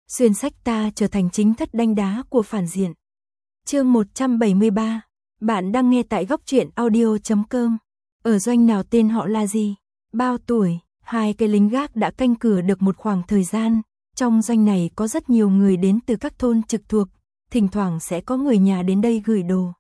xuyên sách ta trở thành chính thất đanh đá của phản diện. Chương 173, bạn đang nghe tại góc truyện audio.com. Ở doanh nào, tên họ là gì, bao tuổi? Hai cái lính gác đã canh cửa được một khoảng thời gian. Trong doanh này có rất nhiều người đến từ các thôn trực thuộc, thỉnh thoảng sẽ có người nhà đến đây gửi đồ.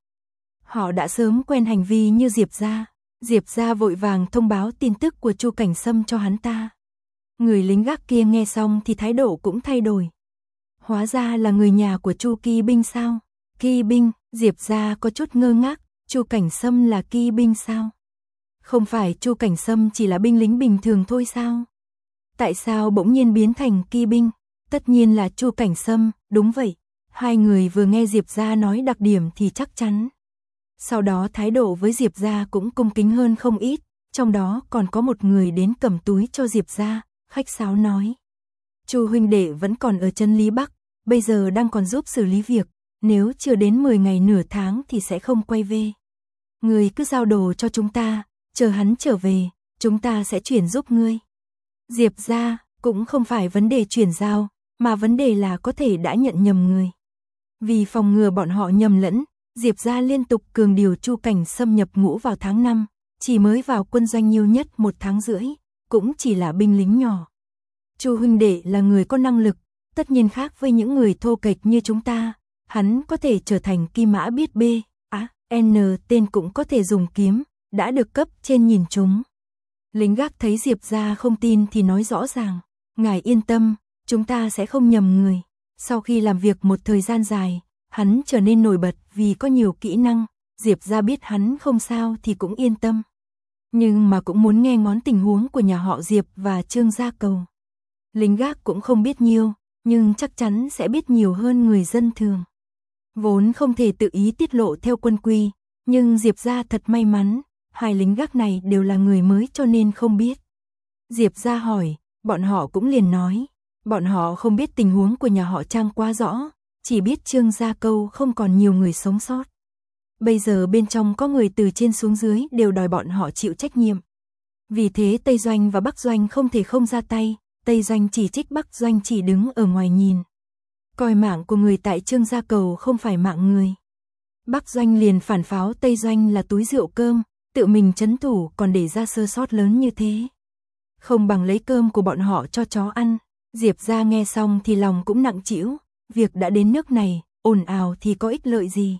Họ đã sớm quen hành vi như Diệp gia. Diệp gia vội vàng thông báo tin tức của Chu Cảnh Sâm cho hắn ta. Người lính gác kia nghe xong thì thái độ cũng thay đổi. Hóa ra là người nhà của Chu Kỳ Binh sao? Kỳ Binh? Diệp gia có chút ngơ ngác, Chu Cảnh Sâm là Kỳ Binh sao? Không phải Chu Cảnh Sâm chỉ là binh lính bình thường thôi sao? Tại sao bỗng nhiên biến thành Kỳ Binh? Tất nhiên là Chu Cảnh Sâm, đúng vậy. Hai người vừa nghe Diệp gia nói đặc điểm thì chắc chắn. Sau đó thái độ với Diệp gia cũng cung kính hơn không ít, trong đó còn có một người đến cầm túi cho Diệp gia, khách sáo nói: Chu huynh đệ vẫn còn ở chân Lý Bắc, bây giờ đang còn giúp xử lý việc, nếu chưa đến 10 ngày nửa tháng thì sẽ không quay về. Ngươi cứ giao đồ cho chúng ta, chờ hắn trở về, chúng ta sẽ chuyển giúp ngươi. Diệp gia cũng không phải vấn đề chuyển giao, mà vấn đề là có thể đã nhận nhầm người. Vì phòng ngừa bọn họ nhầm lẫn, Diệp gia liên tục cường điều Chu Cảnh Sâm nhập ngũ vào tháng 5, chỉ mới vào quân doanh nhiều nhất 1 tháng rưỡi, cũng chỉ là binh lính nhỏ. Chu huynh đệ là người có năng lực, tất nhiên khác với những người thô kệch như chúng ta, hắn có thể trở thành Kim Mã biết B, N tên cũng có thể dùng kiếm, đã được cấp trên nhìn chúng. Lính gác thấy Diệp gia không tin thì nói rõ ràng: ngài yên tâm, chúng ta sẽ không nhầm người. Sau khi làm việc một thời gian dài, hắn trở nên nổi bật vì có nhiều kỹ năng, Diệp gia biết hắn không sao thì cũng yên tâm. Nhưng mà cũng muốn nghe ngóng tình huống của nhà họ Diệp và Trương Gia Cầu. Lính gác cũng không biết nhiều, nhưng chắc chắn sẽ biết nhiều hơn người dân thường. Vốn không thể tự ý tiết lộ theo quân quy, nhưng Diệp gia thật may mắn, hai lính gác này đều là người mới cho nên không biết. Diệp gia hỏi, bọn họ cũng liền nói, bọn họ không biết tình huống của nhà họ Trang quá rõ, chỉ biết Trương Gia Câu không còn nhiều người sống sót. Bây giờ bên trong có người từ trên xuống dưới đều đòi bọn họ chịu trách nhiệm. Vì thế Tây Doanh và Bắc Doanh không thể không ra tay, Tây Doanh chỉ trích, Bắc Doanh chỉ đứng ở ngoài nhìn. Coi mạng của người tại Trương Gia Cầu không phải mạng người. Bắc Doanh liền phản pháo Tây Doanh là túi rượu cơm, tự mình trấn thủ còn để ra sơ sót lớn như thế. Không bằng lấy cơm của bọn họ cho chó ăn. Diệp gia nghe xong thì lòng cũng nặng trĩu, việc đã đến nước này, ồn ào thì có ích lợi gì.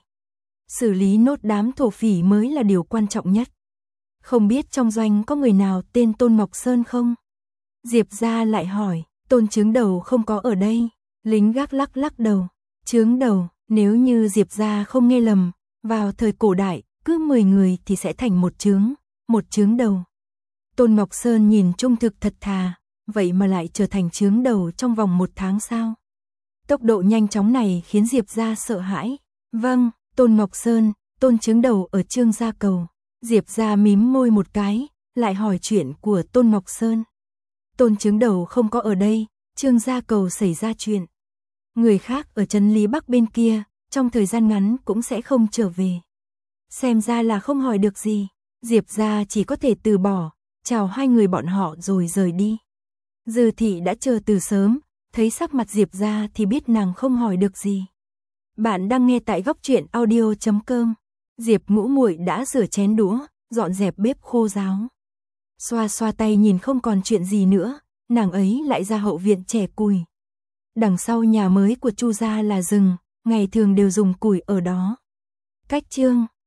Xử lý nốt đám thổ phỉ mới là điều quan trọng nhất. Không biết trong doanh có người nào tên Tôn Ngọc Sơn không? Diệp gia lại hỏi, Tôn Chướng Đầu không có ở đây. Lính gác lắc lắc đầu, Chướng Đầu, nếu như Diệp gia không nghe lầm, vào thời cổ đại, cứ 10 người thì sẽ thành một chướng đầu. Tôn Ngọc Sơn nhìn trung thực thật thà, vậy mà lại trở thành chướng đầu trong vòng 1 tháng sao? Tốc độ nhanh chóng này khiến Diệp gia sợ hãi. Vâng, Tôn Ngọc Sơn, Tôn Chướng Đầu ở Trương Gia Cầu. Diệp gia mím môi một cái, lại hỏi chuyện của Tôn Ngọc Sơn. Tôn Chướng Đầu không có ở đây, Trương Gia Cầu xảy ra chuyện. Người khác ở trấn Lý Bắc bên kia, trong thời gian ngắn cũng sẽ không trở về. Xem ra là không hỏi được gì, Diệp gia chỉ có thể từ bỏ, chào hai người bọn họ rồi rời đi. Dư thị đã chờ từ sớm, thấy sắc mặt Diệp gia thì biết nàng không hỏi được gì. Bạn đang nghe tại góc truyện audio.com. Diệp Ngũ Muội đã rửa chén đũa, dọn dẹp bếp khô ráo. Xoa xoa tay nhìn không còn chuyện gì nữa, nàng ấy lại ra hậu viện chẻ củi. Đằng sau nhà mới của Chu gia là rừng, ngày thường đều dùng củi ở đó. Cách chương